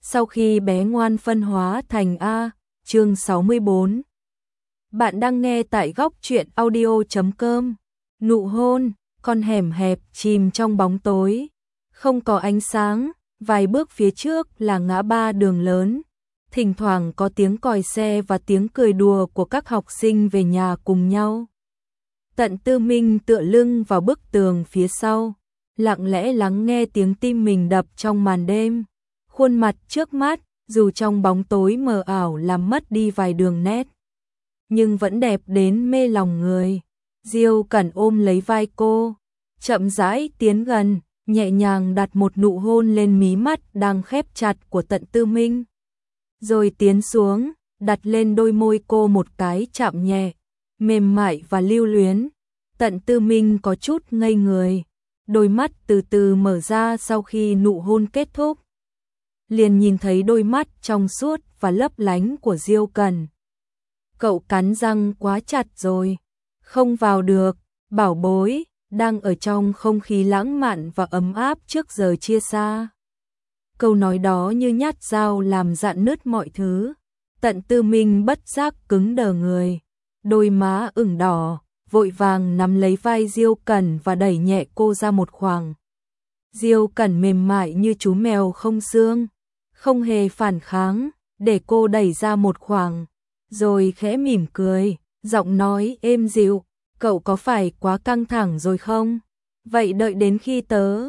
Sau khi bé ngoan phân hóa thành A, chương 64. Bạn đang nghe tại góc truyện audio.com. Nụ hôn, con hẻm hẹp chìm trong bóng tối, không có ánh sáng, vài bước phía trước là ngã ba đường lớn. Thỉnh thoảng có tiếng còi xe và tiếng cười đùa của các học sinh về nhà cùng nhau. Tận Tư Minh tựa lưng vào bức tường phía sau, lặng lẽ lắng nghe tiếng tim mình đập trong màn đêm. Khuôn mặt trước mắt, dù trong bóng tối mờ ảo làm mất đi vài đường nét, nhưng vẫn đẹp đến mê lòng người. Diêu Cẩn ôm lấy vai cô, chậm rãi tiến gần, nhẹ nhàng đặt một nụ hôn lên mí mắt đang khép chặt của Tận Tư Minh. Rồi tiến xuống, đặt lên đôi môi cô một cái chạm nhẹ, mềm mại và lưu luyến. Tận Tư Minh có chút ngây người, đôi mắt từ từ mở ra sau khi nụ hôn kết thúc. Liền nhìn thấy đôi mắt trong suốt và lấp lánh của Diêu Cẩn. Cậu cắn răng quá chặt rồi, không vào được, bảo bối, đang ở trong không khí lãng mạn và ấm áp trước giờ chia xa. Câu nói đó như nhát dao làm rạn nứt mọi thứ. Tận Tư Minh bất giác cứng đờ người, đôi má ửng đỏ, vội vàng nắm lấy vai Diêu Cẩn và đẩy nhẹ cô ra một khoảng. Diêu Cẩn mềm mại như chú mèo không xương, không hề phản kháng, để cô đẩy ra một khoảng, rồi khẽ mỉm cười, giọng nói êm dịu, cậu có phải quá căng thẳng rồi không? Vậy đợi đến khi tớ...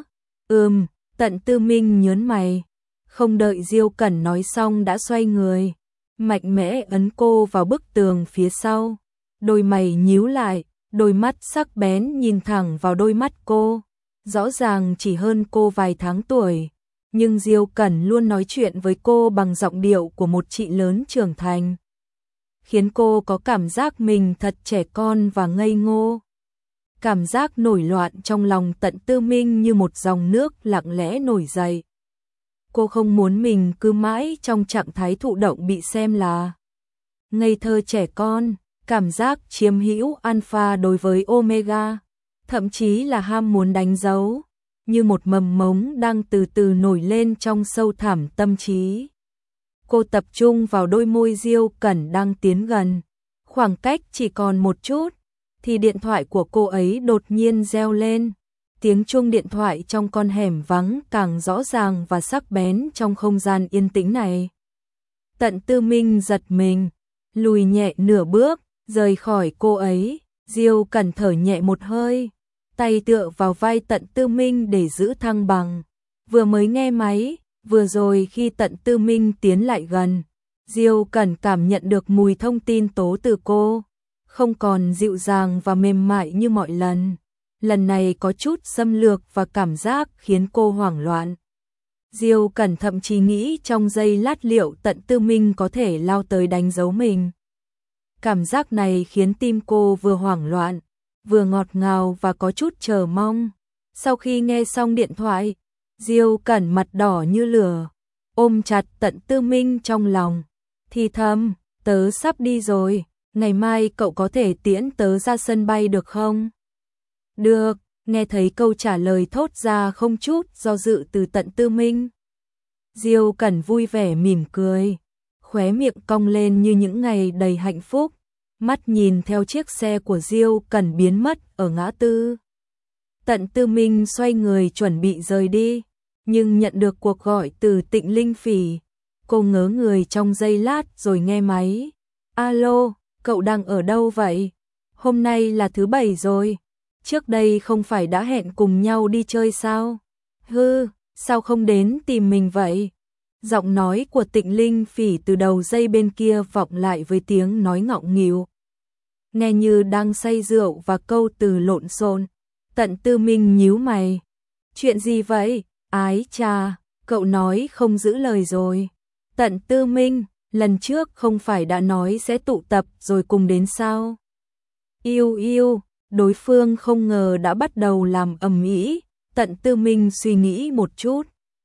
Tận Tư Minh nhớn mày, không đợi Diêu Cẩn nói xong đã xoay người, mạnh mẽ ấn cô vào bức tường phía sau, đôi mày nhíu lại, đôi mắt sắc bén nhìn thẳng vào đôi mắt cô, rõ ràng chỉ hơn cô vài tháng tuổi. Nhưng Diêu Cẩn luôn nói chuyện với cô bằng giọng điệu của một chị lớn trưởng thành, khiến cô có cảm giác mình thật trẻ con và ngây ngô. Cảm giác nổi loạn trong lòng Tận Tư Minh như một dòng nước lặng lẽ nổi dậy. Cô không muốn mình cứ mãi trong trạng thái thụ động bị xem là ngây thơ trẻ con, cảm giác chiếm hữu alpha đối với omega, thậm chí là ham muốn đánh dấu, như một mầm mống đang từ từ nổi lên trong sâu thẳm tâm trí. Cô tập trung vào đôi môi Diêu Cẩn đang tiến gần, khoảng cách chỉ còn một chút, thì điện thoại của cô ấy đột nhiên reo lên. Tiếng chuông điện thoại trong con hẻm vắng càng rõ ràng và sắc bén trong không gian yên tĩnh này. Tận Tư Minh giật mình, lùi nhẹ nửa bước, rời khỏi cô ấy. Diêu Cẩn thở nhẹ một hơi, tay tựa vào vai Tận Tư Minh để giữ thăng bằng. Vừa mới nghe máy, vừa rồi khi Tận Tư Minh tiến lại gần, Diêu Cẩn cảm nhận được mùi thông tin tố từ cô, không còn dịu dàng và mềm mại như mọi lần. Lần này có chút xâm lược và cảm giác khiến cô hoảng loạn. Diêu Cẩn thậm chí nghĩ trong giây lát liệu Tận Tư Minh có thể lao tới đánh dấu mình. Cảm giác này khiến tim cô vừa hoảng loạn, vừa ngọt ngào và có chút chờ mong. Sau khi nghe xong điện thoại, Diêu Cẩn mặt đỏ như lửa, ôm chặt Tận Tư Minh trong lòng, thì thầm, tớ sắp đi rồi, ngày mai cậu có thể tiễn tớ ra sân bay được không? Được, nghe thấy câu trả lời thốt ra không chút do dự từ Tận Tư Minh. Diêu Cẩn vui vẻ mỉm cười, khóe miệng cong lên như những ngày đầy hạnh phúc, mắt nhìn theo chiếc xe của Diêu Cẩn biến mất ở ngã tư. Tận Tư Minh xoay người chuẩn bị rời đi, nhưng nhận được cuộc gọi từ Tịnh Linh Phỉ. Cô ngớ người trong giây lát rồi nghe máy. Alo, cậu đang ở đâu vậy? Hôm nay là thứ Bảy rồi. Trước đây không phải đã hẹn cùng nhau đi chơi sao? Sao không đến tìm mình vậy? Giọng nói của Tịnh Linh Phỉ từ đầu dây bên kia vọng lại với tiếng nói ngọng nghịu, nghe như đang say rượu và câu từ lộn xộn. Tận Tư Minh nhíu mày. Chuyện gì vậy? Ái chà, cậu nói không giữ lời rồi. Tận Tư Minh, lần trước không phải đã nói sẽ tụ tập rồi cùng đến sao? Yêu, đối phương không ngờ đã bắt đầu làm ầm ĩ. Tận Tư Minh suy nghĩ một chút,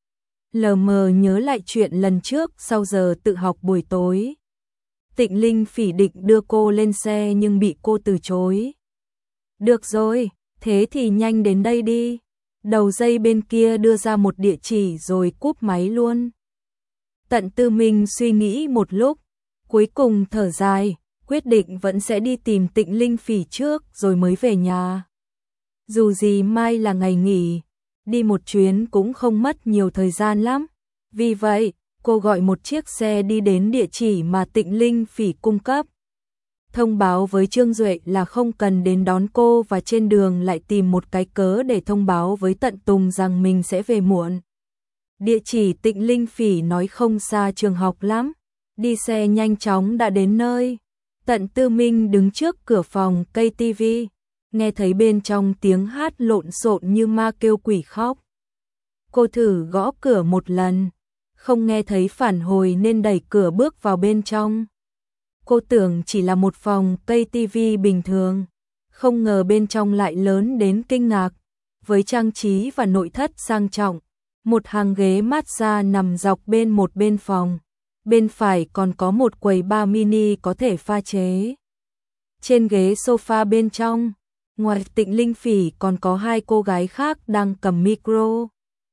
lờ mờ nhớ lại chuyện lần trước sau giờ tự học buổi tối. Tịnh Linh Phỉ định đưa cô lên xe nhưng bị cô từ chối. Được rồi, thế thì nhanh đến đây đi. Đầu dây bên kia đưa ra một địa chỉ rồi cúp máy luôn. Tận Tư Minh suy nghĩ một lúc, cuối cùng thở dài, quyết định vẫn sẽ đi tìm Tịnh Linh Phỉ trước rồi mới về nhà. Dù gì mai là ngày nghỉ, đi một chuyến cũng không mất nhiều thời gian lắm. Vì vậy, cô gọi một chiếc xe đi đến địa chỉ mà Tịnh Linh Phỉ cung cấp. Thông báo với Trương Duệ là không cần đến đón cô và trên đường lại tìm một cái cớ để thông báo với Tận Tùng rằng mình sẽ về muộn. Địa chỉ Tịnh Linh Phỉ nói không xa trường học lắm, đi xe nhanh chóng đã đến nơi. Tận Tư Minh đứng trước cửa phòng KTV, nghe thấy bên trong tiếng hát lộn xộn như ma kêu quỷ khóc. Cô thử gõ cửa một lần, không nghe thấy phản hồi nên đẩy cửa bước vào bên trong. Cô tưởng chỉ là một phòng KTV bình thường, không ngờ bên trong lại lớn đến kinh ngạc, với trang trí và nội thất sang trọng. Một hàng ghế massage nằm dọc một bên phòng, bên phải còn có một quầy bar mini có thể pha chế. Trên ghế sofa bên trong, ngoài Tịnh Linh Phỉ còn có hai cô gái khác đang cầm micro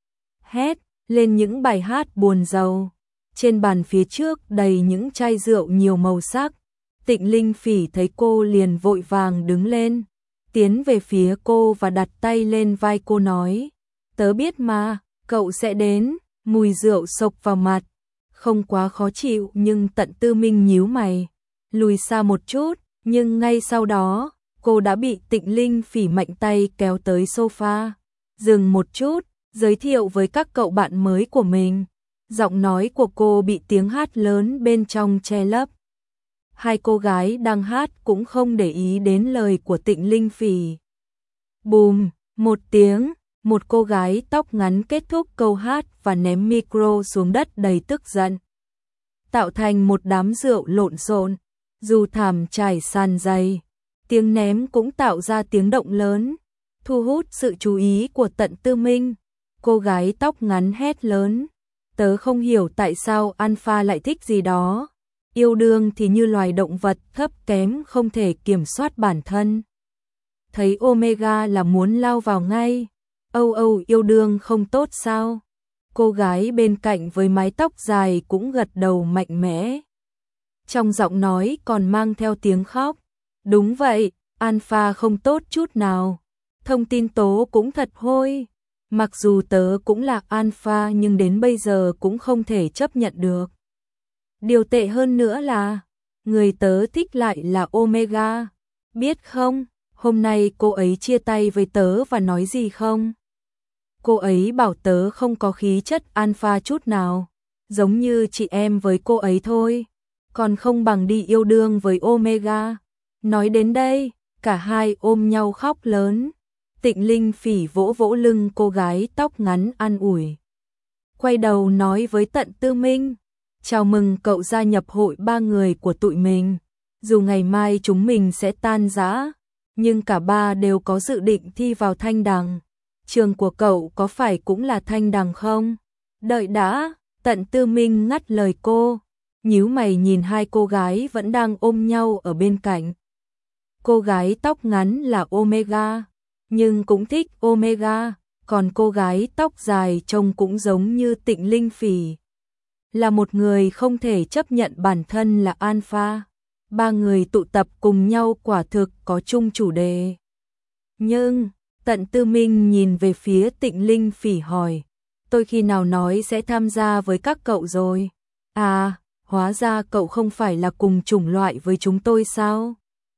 hét lên những bài hát buồn rầu. Trên bàn phía trước đầy những chai rượu nhiều màu sắc. Tịnh Linh Phỉ thấy cô liền vội vàng đứng lên, tiến về phía cô và đặt tay lên vai cô nói: "Tớ biết mà, cậu sẽ đến." Mùi rượu xộc vào mặt, không quá khó chịu nhưng Tận Tư Minh nhíu mày, lùi xa một chút, nhưng ngay sau đó, cô đã bị Tịnh Linh Phỉ mạnh tay kéo tới sofa. "Dừng một chút, giới thiệu với các cậu bạn mới của mình." Giọng nói của cô bị tiếng hát lớn bên trong che lấp. Hai cô gái đang hát cũng không để ý đến lời của Tịnh Linh Phỉ. Bùm, một tiếng, một cô gái tóc ngắn kết thúc câu hát và ném micro xuống đất đầy tức giận, tạo thành một đám rượu lộn xộn. Dù thảm trải sàn dày, tiếng ném cũng tạo ra tiếng động lớn, thu hút sự chú ý của Tận Tư Minh. Cô gái tóc ngắn hét lớn: "Tớ không hiểu tại sao Alpha lại thích gì đó. Yêu đương thì như loài động vật thấp kém không thể kiểm soát bản thân. Thấy Omega là muốn lao vào ngay. Âu Âu, yêu đương không tốt sao?" Cô gái bên cạnh với mái tóc dài cũng gật đầu mạnh mẽ. Trong giọng nói còn mang theo tiếng khóc. "Đúng vậy, Alpha không tốt chút nào. Thông tin tố cũng thật hôi. Mặc dù tớ cũng là Alpha nhưng đến bây giờ cũng không thể chấp nhận được. Điều tệ hơn nữa là, người tớ thích lại là Omega. Biết không, hôm nay cô ấy chia tay với tớ và nói gì không? Cô ấy bảo tớ không có khí chất Alpha chút nào, giống như chị em với cô ấy thôi, còn không bằng đi yêu đương với Omega." Nói đến đây, cả hai ôm nhau khóc lớn. Tịnh Linh Phỉ vỗ vỗ lưng cô gái tóc ngắn an ủi. Quay đầu nói với Tận Tư Minh: "Chào mừng cậu gia nhập hội ba người của tụi mình. Dù ngày mai chúng mình sẽ tan rã, nhưng cả ba đều có dự định thi vào Thanh Đằng. Trường của cậu có phải cũng là Thanh Đằng không?" "Đợi đã." Tận Tư Minh ngắt lời cô, nhíu mày nhìn hai cô gái vẫn đang ôm nhau ở bên cạnh. Cô gái tóc ngắn là Omega, nhưng cũng thích Omega, còn cô gái tóc dài trông cũng giống như Tịnh Linh Phỉ, là một người không thể chấp nhận bản thân là Alpha. Ba người tụ tập cùng nhau quả thực có chung chủ đề. Nhưng, Tận Tư Minh nhìn về phía Tịnh Linh Phỉ hỏi: "Tôi khi nào nói sẽ tham gia với các cậu rồi?" "À, hóa ra cậu không phải là cùng chủng loại với chúng tôi sao?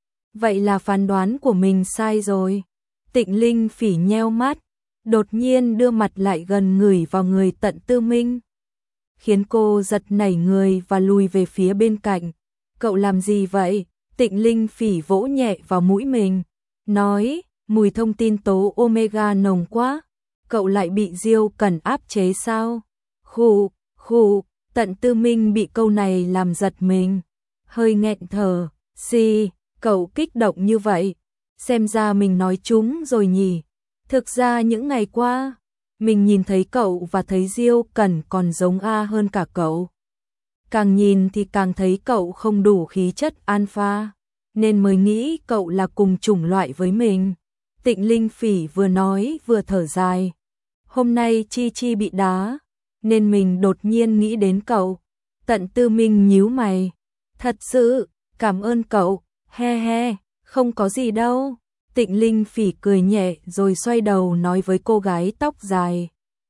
Vậy là phán đoán của mình sai rồi." Tịnh Linh Phỉ nheo mắt, đột nhiên đưa mặt lại gần ngửi vào người Tận Tư Minh, khiến cô giật nảy người và lùi về phía bên cạnh. "Cậu làm gì vậy?" Tịnh Linh Phỉ vỗ nhẹ vào mũi mình, nói: "Mùi thông tin tố Omega nồng quá, cậu lại bị Diêu Cẩn áp chế sao?" Khụ, khụ, Tận Tư Minh bị câu này làm giật mình, hơi nghẹn thở. "Gì, cậu kích động như vậy? Xem ra mình nói trúng rồi nhỉ. Thực ra những ngày qua, mình nhìn thấy cậu và thấy Diêu Cẩn còn giống A hơn cả cậu. Càng nhìn thì càng thấy cậu không đủ khí chất Alpha, nên mới nghĩ cậu là cùng chủng loại với mình." Tịnh Linh Phỉ vừa nói vừa thở dài. "Hôm nay Chi Chi bị đá, nên mình đột nhiên nghĩ đến cậu. Tận Tư Minh nhíu mày. Thật sự, cảm ơn cậu, he he, không có gì đâu. Tịnh Linh Phỉ cười nhẹ rồi xoay đầu nói với cô gái tóc dài.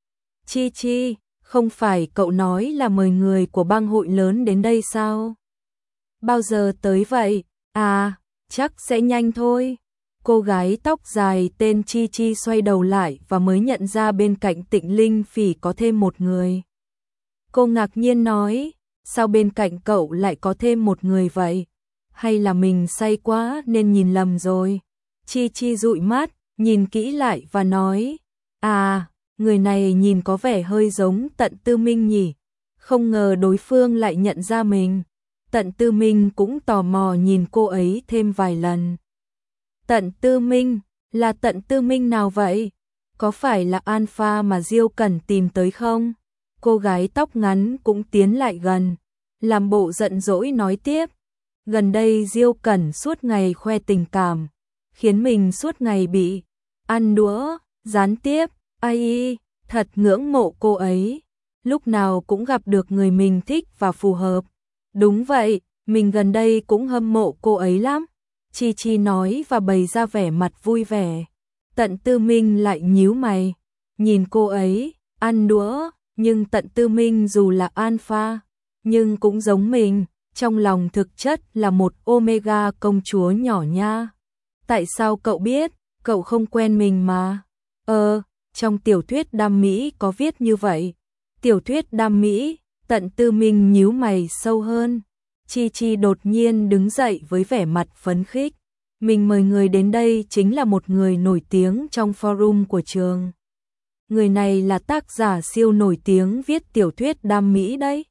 Chi Chi, không phải cậu nói là mời người của bang hội lớn đến đây sao? Bao giờ tới vậy? À, chắc sẽ nhanh thôi. Cô gái tóc dài tên Chi Chi xoay đầu lại và mới nhận ra bên cạnh Tịnh Linh Phỉ có thêm một người. Cô ngạc nhiên nói, sao bên cạnh cậu lại có thêm một người vậy? Hay là mình say quá nên nhìn lầm rồi? Chi Chi dụi mắt, nhìn kỹ lại và nói, à, người này nhìn có vẻ hơi giống Tận Tư Minh nhỉ? Không ngờ đối phương lại nhận ra mình. Tận Tư Minh cũng tò mò nhìn cô ấy thêm vài lần. Tận Tư Minh, là Tận Tư Minh nào vậy? Có phải là Alpha mà Diêu Cẩn tìm tới không? Cô gái tóc ngắn cũng tiến lại gần, làm bộ giận dỗi nói tiếp. Gần đây Diêu Cẩn suốt ngày khoe tình cảm, khiến mình suốt ngày bị ăn đũa, gián tiếp, ai thật ngưỡng mộ cô ấy. Lúc nào cũng gặp được người mình thích và phù hợp. Đúng vậy, mình gần đây cũng hâm mộ cô ấy lắm. Chi Chi nói và bày ra vẻ mặt vui vẻ. Tận Tư Minh lại nhíu mày, nhìn cô ấy, ăn đũa, nhưng Tận Tư Minh dù là alpha, nhưng cũng giống mình, trong lòng thực chất là một omega công chúa nhỏ nha. Tại sao cậu biết, cậu không quen mình mà? Trong tiểu thuyết đam mỹ có viết như vậy. Tiểu thuyết đam mỹ, Tận Tư Minh nhíu mày sâu hơn. Chi Chi đột nhiên đứng dậy với vẻ mặt phấn khích. Mình mời người đến đây chính là một người nổi tiếng trong forum của trường. Người này là tác giả siêu nổi tiếng viết tiểu thuyết đam mỹ đấy.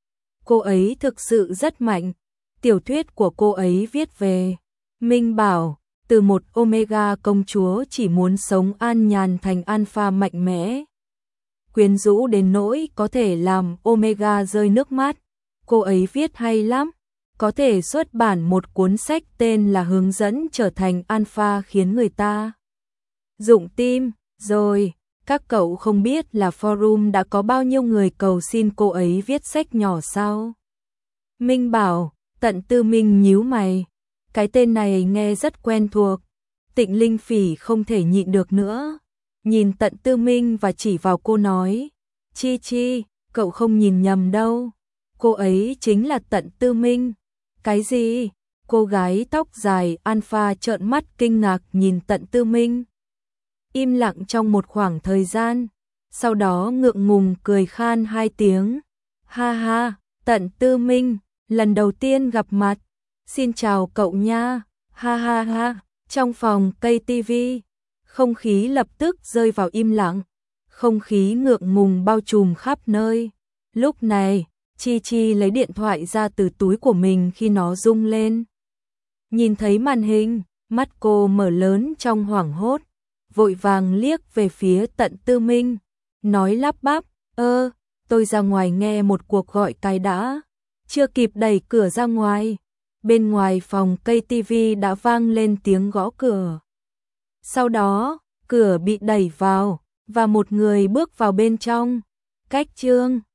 Cô ấy thực sự rất mạnh. Tiểu thuyết của cô ấy viết về Minh Bảo, từ một omega công chúa chỉ muốn sống an nhàn thành alpha mạnh mẽ, quyến rũ đến nỗi có thể làm omega rơi nước mắt. Cô ấy viết hay lắm, có thể xuất bản một cuốn sách tên là Hướng dẫn trở thành alpha khiến người ta rụng tim. Rồi, các cậu không biết là forum đã có bao nhiêu người cầu xin cô ấy viết sách nhỏ sao? Minh Bảo, Tận Tư Minh nhíu mày, cái tên này nghe rất quen thuộc. Tịnh Linh Phỉ không thể nhịn được nữa, nhìn Tận Tư Minh và chỉ vào cô nói, Chi Chi, cậu không nhìn nhầm đâu, cô ấy chính là Tận Tư Minh. Cái gì? Cô gái tóc dài alpha trợn mắt kinh ngạc nhìn Tận Tư Minh. Im lặng trong một khoảng thời gian, sau đó ngượng ngùng cười khan hai tiếng. Ha ha, Tận Tư Minh, lần đầu tiên gặp mặt, xin chào cậu nha, ha ha ha. Trong phòng cây tivi, không khí lập tức rơi vào im lặng, không khí ngượng ngùng bao trùm khắp nơi. Lúc này, Chi Chi lấy điện thoại ra từ túi của mình khi nó rung lên. Nhìn thấy màn hình, mắt cô mở lớn trong hoảng hốt, vội vàng liếc về phía Tận Tư Minh, nói lắp bắp, tôi ra ngoài nghe một cuộc gọi cái đã. Chưa kịp đẩy cửa ra ngoài, bên ngoài phòng cây tivi đã vang lên tiếng gõ cửa. Sau đó, cửa bị đẩy vào, và một người bước vào bên trong. Cách chương